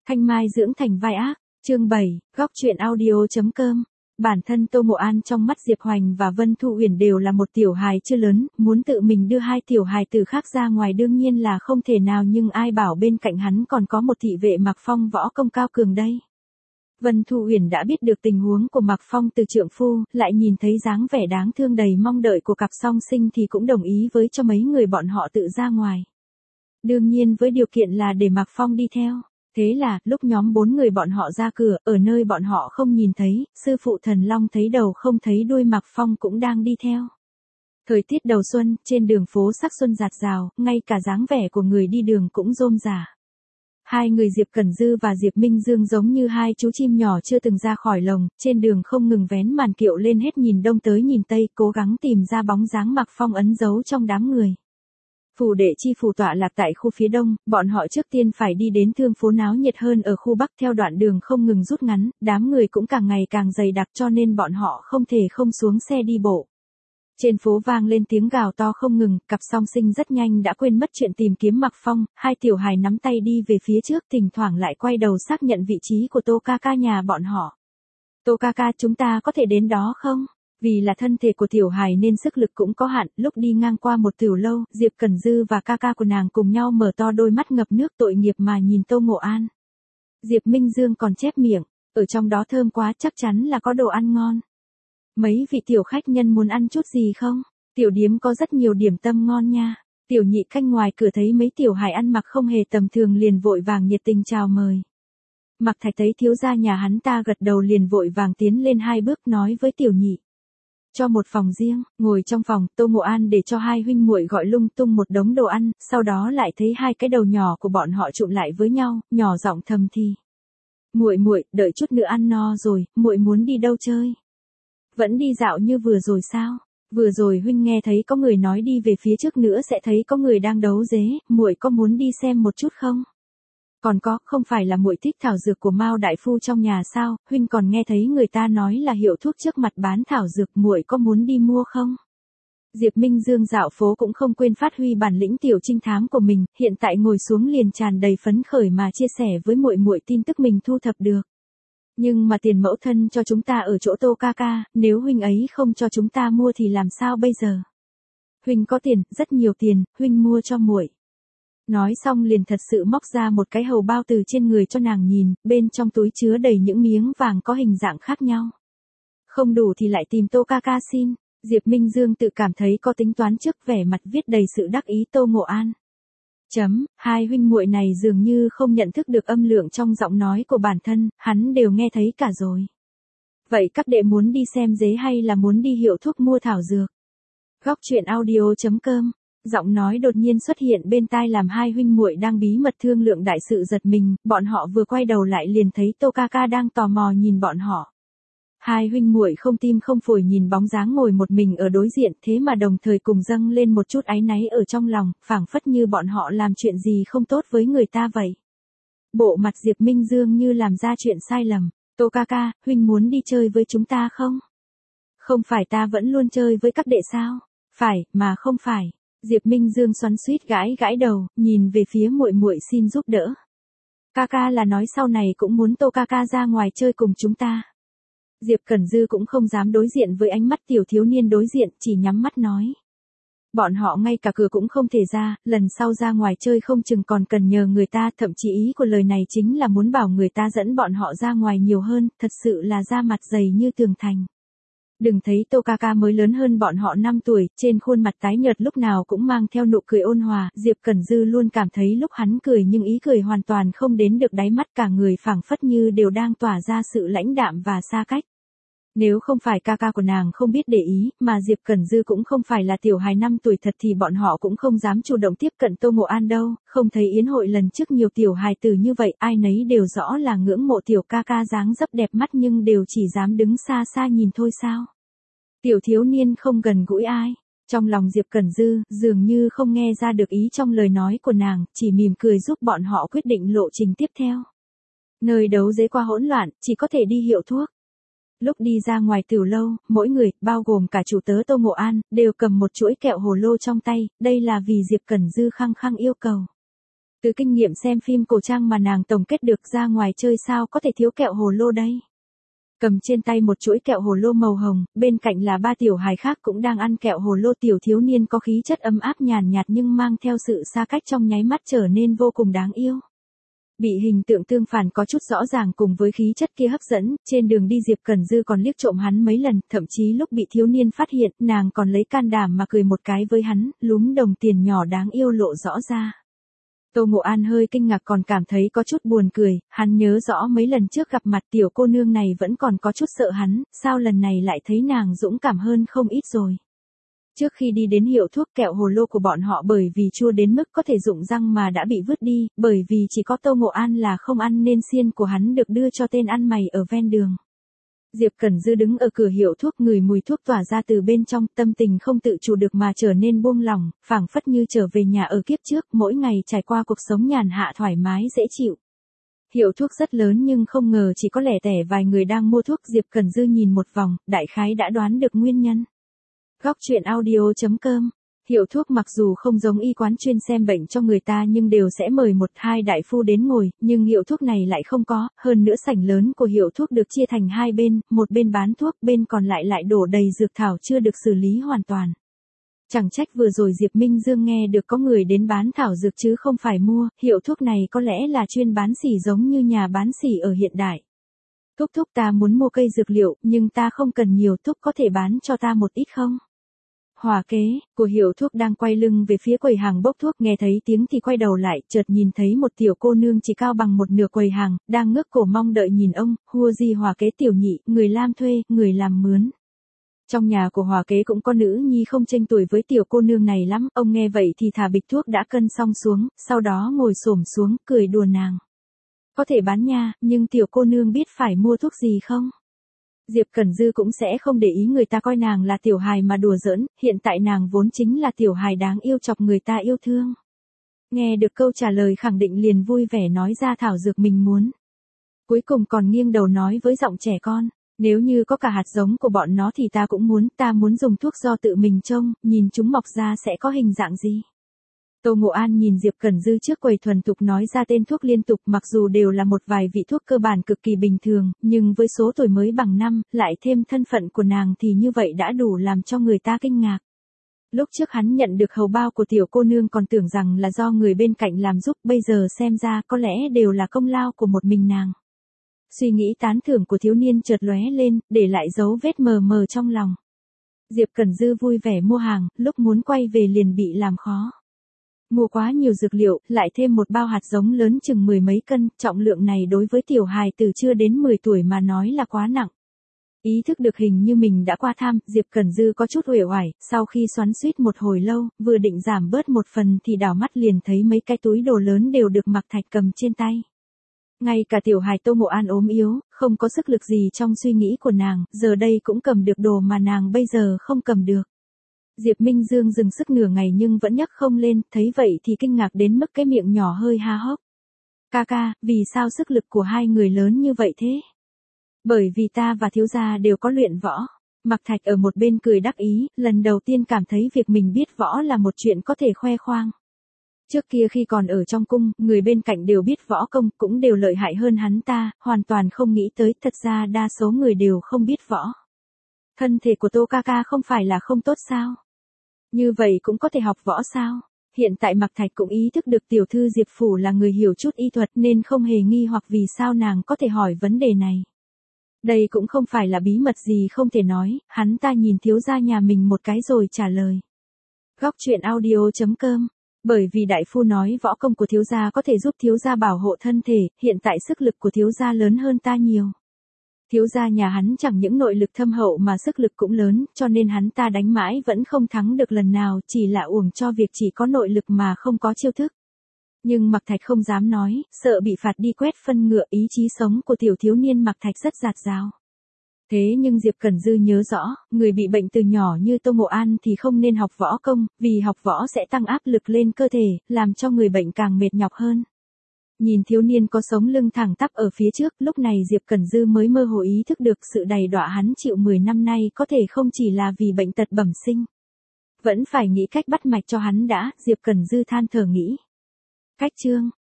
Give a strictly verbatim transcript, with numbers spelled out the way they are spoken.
Thanh Mai dưỡng thành vai ác, chương bảy, góc truyện audio.com. Bản thân Tô Ngộ An trong mắt Diệp Hoành và Vân Thu Uyển đều là một tiểu hài chưa lớn, muốn tự mình đưa hai tiểu hài từ khác ra ngoài đương nhiên là không thể nào, nhưng ai bảo bên cạnh hắn còn có một thị vệ Mạc Phong võ công cao cường đây. Vân Thu Uyển đã biết được tình huống của Mạc Phong từ trượng phu, lại nhìn thấy dáng vẻ đáng thương đầy mong đợi của cặp song sinh thì cũng đồng ý với cho mấy người bọn họ tự ra ngoài. Đương nhiên với điều kiện là để Mạc Phong đi theo. Thế là, lúc nhóm bốn người bọn họ ra cửa, ở nơi bọn họ không nhìn thấy, sư phụ Thần Long thấy đầu không thấy đuôi Mạc Phong cũng đang đi theo. Thời tiết đầu xuân, trên đường phố sắc xuân rạt rào, ngay cả dáng vẻ của người đi đường cũng rôm rả. Hai người Diệp Cẩn Dư và Diệp Minh Dương giống như hai chú chim nhỏ chưa từng ra khỏi lồng, trên đường không ngừng vén màn kiệu lên hết nhìn đông tới nhìn tây, cố gắng tìm ra bóng dáng Mạc Phong ẩn giấu trong đám người. Phủ đệ chi phủ tọa lạc tại khu phía đông, bọn họ trước tiên phải đi đến thương phố náo nhiệt hơn ở khu bắc, theo đoạn đường không ngừng rút ngắn, đám người cũng càng ngày càng dày đặc cho nên bọn họ không thể không xuống xe đi bộ. Trên phố vang lên tiếng gào to không ngừng, cặp song sinh rất nhanh đã quên mất chuyện tìm kiếm Mạc Phong, hai tiểu hài nắm tay đi về phía trước, thỉnh thoảng lại quay đầu xác nhận vị trí của Tô ca ca nhà bọn họ. Tô ca ca, chúng ta có thể đến đó không? Vì là thân thể của tiểu hài nên sức lực cũng có hạn, lúc đi ngang qua một tiểu lâu, Diệp Cẩn Dư và ca ca của nàng cùng nhau mở to đôi mắt ngập nước tội nghiệp mà nhìn Tô Ngộ An. Diệp Minh Dương còn chép miệng, ở trong đó thơm quá, chắc chắn là có đồ ăn ngon. Mấy vị tiểu khách nhân muốn ăn chút gì không? Tiểu điếm có rất nhiều điểm tâm ngon nha. Tiểu nhị canh ngoài cửa thấy mấy tiểu hài ăn mặc không hề tầm thường liền vội vàng nhiệt tình chào mời. Mạc Thạch thấy thiếu gia nhà hắn ta gật đầu liền vội vàng tiến lên hai bước nói với tiểu nhị. Cho một phòng riêng, ngồi trong phòng, Tô Ngộ An để cho hai huynh muội gọi lung tung một đống đồ ăn, sau đó lại thấy hai cái đầu nhỏ của bọn họ trụm lại với nhau, nhỏ giọng thầm thì. Muội muội, đợi chút nữa ăn no rồi, muội muốn đi đâu chơi? Vẫn đi dạo như vừa rồi sao? Vừa rồi huynh nghe thấy có người nói đi về phía trước nữa sẽ thấy có người đang đấu dế, muội có muốn đi xem một chút không? Còn có, không phải là muội thích thảo dược của Mao đại phu trong nhà sao? Huynh còn nghe thấy người ta nói là hiệu thuốc trước mặt bán thảo dược, muội có muốn đi mua không? Diệp Minh Dương dạo phố cũng không quên phát huy bản lĩnh tiểu trinh thám của mình, hiện tại ngồi xuống liền tràn đầy phấn khởi mà chia sẻ với muội muội tin tức mình thu thập được. Nhưng mà tiền mẫu thân cho chúng ta ở chỗ Tô ca ca, nếu huynh ấy không cho chúng ta mua thì làm sao bây giờ? Huynh có tiền, rất nhiều tiền, huynh mua cho muội. Nói xong liền thật sự móc ra một cái hầu bao từ trên người cho nàng nhìn, bên trong túi chứa đầy những miếng vàng có hình dạng khác nhau. Không đủ thì lại tìm Tô ca ca xin. Diệp Minh Dương tự cảm thấy có tính toán trước, vẻ mặt viết đầy sự đắc ý Tô Ngộ An. Chấm, hai huynh muội này dường như không nhận thức được âm lượng trong giọng nói của bản thân, hắn đều nghe thấy cả rồi. Vậy các đệ muốn đi xem dế hay là muốn đi hiệu thuốc mua thảo dược? Góc truyện audio.com. Giọng nói đột nhiên xuất hiện bên tai làm hai huynh muội đang bí mật thương lượng đại sự giật mình, bọn họ vừa quay đầu lại liền thấy Tô ca ca đang tò mò nhìn bọn họ. Hai huynh muội không tim không phổi nhìn bóng dáng ngồi một mình ở đối diện, thế mà đồng thời cùng dâng lên một chút áy náy ở trong lòng, phảng phất như bọn họ làm chuyện gì không tốt với người ta vậy. Bộ mặt Diệp Minh Dương như làm ra chuyện sai lầm. Tô ca ca, huynh muốn đi chơi với chúng ta không? Không phải ta vẫn luôn chơi với các đệ sao? Phải, mà không phải. Diệp Minh Dương xoắn xuýt gãi gãi đầu, nhìn về phía muội muội xin giúp đỡ. Ca ca là nói sau này cũng muốn Tô ca ca ra ngoài chơi cùng chúng ta. Diệp Cẩn Dư cũng không dám đối diện với ánh mắt tiểu thiếu niên đối diện, chỉ nhắm mắt nói. Bọn họ ngay cả cửa cũng không thể ra, lần sau ra ngoài chơi không chừng còn cần nhờ người ta, thậm chí ý của lời này chính là muốn bảo người ta dẫn bọn họ ra ngoài nhiều hơn, thật sự là da mặt dày như tường thành. Đừng thấy Tô ca ca mới lớn hơn bọn họ năm tuổi, trên khuôn mặt tái nhợt lúc nào cũng mang theo nụ cười ôn hòa, Diệp Cẩn Dư luôn cảm thấy lúc hắn cười nhưng ý cười hoàn toàn không đến được đáy mắt, cả người phảng phất như đều đang tỏa ra sự lãnh đạm và xa cách. Nếu không phải ca ca của nàng không biết để ý, mà Diệp Cẩn Dư cũng không phải là tiểu hài năm tuổi thật thì bọn họ cũng không dám chủ động tiếp cận Tô Ngộ An đâu, không thấy yến hội lần trước nhiều tiểu hài tử như vậy, ai nấy đều rõ là ngưỡng mộ tiểu ca ca dáng dấp đẹp mắt nhưng đều chỉ dám đứng xa xa nhìn thôi sao. Tiểu thiếu niên không gần gũi ai, trong lòng Diệp Cẩn Dư dường như không nghe ra được ý trong lời nói của nàng, chỉ mỉm cười giúp bọn họ quyết định lộ trình tiếp theo. Nơi đấu dế qua hỗn loạn, chỉ có thể đi hiệu thuốc. Lúc đi ra ngoài tiểu lâu, mỗi người, bao gồm cả chủ tớ Tô Ngộ An, đều cầm một chuỗi kẹo hồ lô trong tay, đây là vì Diệp Cẩn Dư khăng khăng yêu cầu. Từ kinh nghiệm xem phim cổ trang mà nàng tổng kết được, ra ngoài chơi sao có thể thiếu kẹo hồ lô đây. Cầm trên tay một chuỗi kẹo hồ lô màu hồng, bên cạnh là ba tiểu hài khác cũng đang ăn kẹo hồ lô. Tiểu thiếu niên có khí chất ấm áp nhàn nhạt nhưng mang theo sự xa cách trong nháy mắt trở nên vô cùng đáng yêu. Bị hình tượng tương phản có chút rõ ràng cùng với khí chất kia hấp dẫn, trên đường đi Diệp Cẩn Dư còn liếc trộm hắn mấy lần, thậm chí lúc bị thiếu niên phát hiện, nàng còn lấy can đảm mà cười một cái với hắn, lúm đồng tiền nhỏ đáng yêu lộ rõ ra. Tô Ngộ An hơi kinh ngạc còn cảm thấy có chút buồn cười, hắn nhớ rõ mấy lần trước gặp mặt tiểu cô nương này vẫn còn có chút sợ hắn, sao lần này lại thấy nàng dũng cảm hơn không ít rồi. Trước khi đi đến hiệu thuốc, kẹo hồ lô của bọn họ bởi vì chua đến mức có thể rụng răng mà đã bị vứt đi, bởi vì chỉ có Tô Ngộ An là không ăn nên xiên của hắn được đưa cho tên ăn mày ở ven đường. Diệp Cẩn Dư đứng ở cửa hiệu thuốc, ngửi mùi thuốc tỏa ra từ bên trong, tâm tình không tự chủ được mà trở nên buông lỏng, phảng phất như trở về nhà ở kiếp trước, mỗi ngày trải qua cuộc sống nhàn hạ thoải mái dễ chịu. Hiệu thuốc rất lớn nhưng không ngờ chỉ có lẻ tẻ vài người đang mua thuốc. Diệp Cẩn Dư nhìn một vòng, đại khái đã đoán được nguyên nhân. Góc truyện audio chấm com. Hiệu thuốc mặc dù không giống y quán chuyên xem bệnh cho người ta nhưng đều sẽ mời một hai đại phu đến ngồi, nhưng hiệu thuốc này lại không có, hơn nữa sảnh lớn của hiệu thuốc được chia thành hai bên, một bên bán thuốc, bên còn lại lại đổ đầy dược thảo chưa được xử lý hoàn toàn. Chẳng trách vừa rồi Diệp Minh Dương nghe được có người đến bán thảo dược chứ không phải mua, hiệu thuốc này có lẽ là chuyên bán xỉ giống như nhà bán xỉ ở hiện đại. Thúc thúc, ta muốn mua cây dược liệu, nhưng ta không cần nhiều, thúc có thể bán cho ta một ít không? Hòa kế, của hiệu thuốc đang quay lưng về phía quầy hàng bốc thuốc, nghe thấy tiếng thì quay đầu lại, chợt nhìn thấy một tiểu cô nương chỉ cao bằng một nửa quầy hàng, đang ngước cổ mong đợi nhìn ông, hua gì hòa kế tiểu nhị, người làm thuê, người làm mướn. Trong nhà của hòa kế cũng có nữ nhi không chênh tuổi với tiểu cô nương này lắm, ông nghe vậy thì thả bịch thuốc đã cân xong xuống, sau đó ngồi xổm xuống, cười đùa nàng. Có thể bán nha, nhưng tiểu cô nương biết phải mua thuốc gì không? Diệp Cẩn Dư cũng sẽ không để ý người ta coi nàng là tiểu hài mà đùa giỡn, hiện tại nàng vốn chính là tiểu hài đáng yêu chọc người ta yêu thương. Nghe được câu trả lời khẳng định liền vui vẻ nói ra thảo dược mình muốn. Cuối cùng còn nghiêng đầu nói với giọng trẻ con, nếu như có cả hạt giống của bọn nó thì ta cũng muốn, ta muốn dùng thuốc do tự mình trông, nhìn chúng mọc ra sẽ có hình dạng gì. Tô Ngộ An nhìn Diệp Cẩn Dư trước quầy thuần thục nói ra tên thuốc liên tục, mặc dù đều là một vài vị thuốc cơ bản cực kỳ bình thường, nhưng với số tuổi mới bằng năm, lại thêm thân phận của nàng thì như vậy đã đủ làm cho người ta kinh ngạc. Lúc trước hắn nhận được hầu bao của tiểu cô nương còn tưởng rằng là do người bên cạnh làm giúp, bây giờ xem ra có lẽ đều là công lao của một mình nàng. Suy nghĩ tán thưởng của thiếu niên chợt lóe lên, để lại dấu vết mờ mờ trong lòng. Diệp Cẩn Dư vui vẻ mua hàng, lúc muốn quay về liền bị làm khó. Mua quá nhiều dược liệu, lại thêm một bao hạt giống lớn chừng mười mấy cân, trọng lượng này đối với tiểu hài từ chưa đến mười tuổi mà nói là quá nặng. Ý thức được hình như mình đã qua tham, Diệp Cẩn Dư có chút uể oải, sau khi xoắn xuýt một hồi lâu, vừa định giảm bớt một phần thì đảo mắt liền thấy mấy cái túi đồ lớn đều được Mạc Thạch cầm trên tay. Ngay cả tiểu hài Tô Ngộ An ốm yếu, không có sức lực gì trong suy nghĩ của nàng, giờ đây cũng cầm được đồ mà nàng bây giờ không cầm được. Diệp Minh Dương dừng sức nửa ngày nhưng vẫn nhấc không lên, thấy vậy thì kinh ngạc đến mức cái miệng nhỏ hơi há hốc. Ca ca, vì sao sức lực của hai người lớn như vậy thế? Bởi vì ta và thiếu gia đều có luyện võ. Mạc Thạch ở một bên cười đắc ý, lần đầu tiên cảm thấy việc mình biết võ là một chuyện có thể khoe khoang. Trước kia khi còn ở trong cung, người bên cạnh đều biết võ công, cũng đều lợi hại hơn hắn ta, hoàn toàn không nghĩ tới, thật ra đa số người đều không biết võ. Thân thể của Tô ca ca không phải là không tốt sao? Như vậy cũng có thể học võ sao? Hiện tại Mạc Thạch cũng ý thức được tiểu thư Diệp Phủ là người hiểu chút y thuật nên không hề nghi hoặc vì sao nàng có thể hỏi vấn đề này. Đây cũng không phải là bí mật gì không thể nói, hắn ta nhìn thiếu gia nhà mình một cái rồi trả lời. Góc truyện audio chấm com. Bởi vì đại phu nói võ công của thiếu gia có thể giúp thiếu gia bảo hộ thân thể, hiện tại sức lực của thiếu gia lớn hơn ta nhiều. Thiếu gia nhà hắn chẳng những nội lực thâm hậu mà sức lực cũng lớn, cho nên hắn ta đánh mãi vẫn không thắng được lần nào, chỉ là uổng cho việc chỉ có nội lực mà không có chiêu thức. Nhưng Mạc Thạch không dám nói, sợ bị phạt đi quét phân ngựa, ý chí sống của tiểu thiếu niên Mạc Thạch rất dạt dào. Thế nhưng Diệp Cẩn Dư nhớ rõ, người bị bệnh từ nhỏ như Tô Ngộ An thì không nên học võ công, vì học võ sẽ tăng áp lực lên cơ thể, làm cho người bệnh càng mệt nhọc hơn. Nhìn thiếu niên có sống lưng thẳng tắp ở phía trước, lúc này Diệp Cẩn Dư mới mơ hồ ý thức được sự đầy đọa hắn chịu mười năm nay có thể không chỉ là vì bệnh tật bẩm sinh. Vẫn phải nghĩ cách bắt mạch cho hắn đã, Diệp Cẩn Dư than thở nghĩ. Cách chương